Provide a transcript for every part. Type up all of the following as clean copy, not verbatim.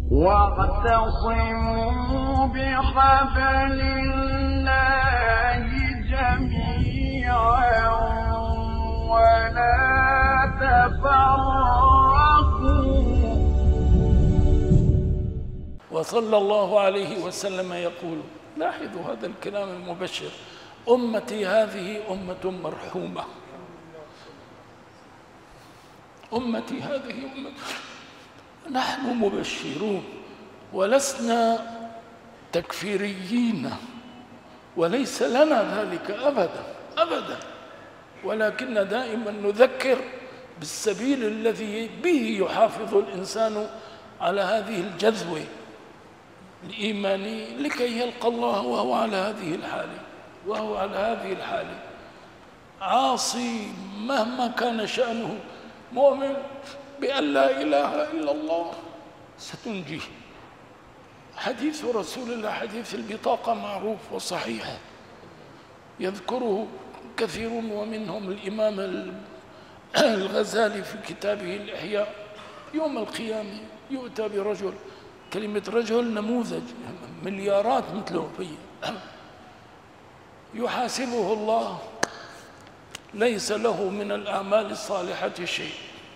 واعتصموا بحبل الله جميعا ولا تفرقوا. وصلى الله عليه وسلم يقول، لاحظوا هذا الكلام المبشر: أمتي هذه أمة مرحومة. أمتي هذه أمة، نحن مبشرون ولسنا تكفيريين، وليس لنا ذلك أبدا أبدا، ولكن دائما نذكر بالسبيل الذي به يحافظ الإنسان على هذه الجذوة الإيمانية لكي يلقى الله وهو على هذه الحال عاصي مهما كان شأنه، مؤمن بأن لا إله إلا الله ستنجيه. حديث رسول الله، حديث البطاقة، معروف وصحيح، يذكره كثير ومنهم الإمام الغزالي في كتابه الإحياء. يوم القيامة يؤتى برجل، كلمة رجل نموذج، مليارات مثله فيه، يحاسبه الله، ليس له من الأعمال الصالحة شيء،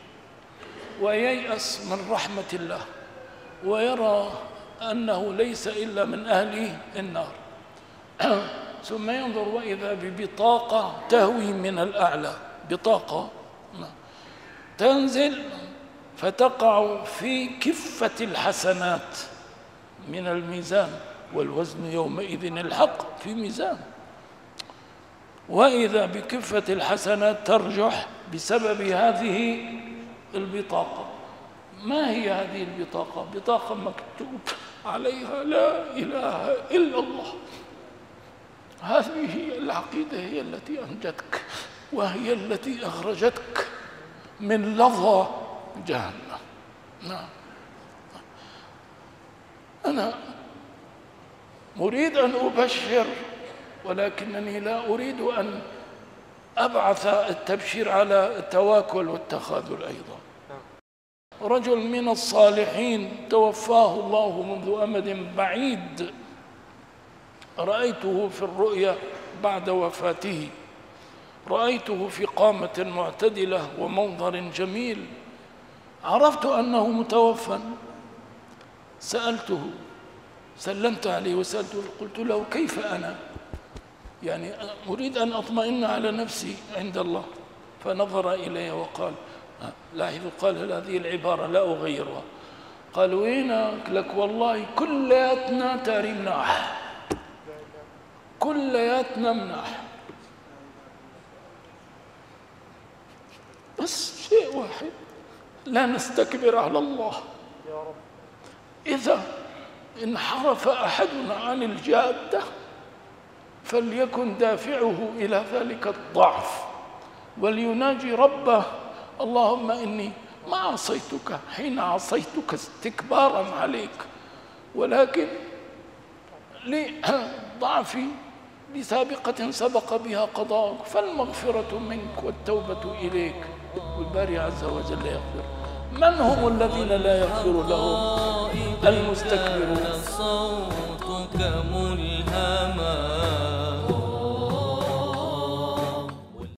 وييأس من رحمة الله، ويرى أنه ليس إلا من أهل النار. ثم ينظر وإذا ببطاقة تهوي من الأعلى، بطاقة تنزل فتقع في كفة الحسنات من الميزان، والوزن يومئذ الحق في ميزان، وإذا بكفة الحسنات ترجح بسبب هذه البطاقة. ما هي هذه البطاقة؟ بطاقة مكتوب عليها لا إله إلا الله. هذه هي العقيدة، هي التي أنجتك، وهي التي أخرجتك من لظى جهنم. نعم، أنا أريد أن أبشر، ولكنني لا أريد أن أبعث التبشير على التواكل والتخاذل أيضا. رجل من الصالحين توفاه الله منذ أمد بعيد، رأيته في الرؤيا بعد وفاته، رأيته في قامة معتدلة ومنظر جميل، عرفت أنه متوفى، سألته، سلمت عليه وسألته، قلت له: كيف أنا؟ يعني أريد أن أطمئن على نفسي عند الله. فنظر إلي وقال، لاحظوا، قال هذه العبارة لا أغيرها، قال: وينك؟ لك والله كلياتنا تاري مناح، كلياتنا مناح، بس شيء واحد، لا نستكبر على الله. إذا انحرف أحدنا عن الجادة فليكن دافعه إلى ذلك الضعف، وليناجي ربه: اللهم إني ما عصيتك حين عصيتك استكبارا عليك، ولكن لضعفي لسابقة سبق بها قضاءك، فالمغفرة منك والتوبة إليك. والباري عز وجل يغفر. من هم الذين لا يغفر لهم؟ المستكبرون. صوتك ملهما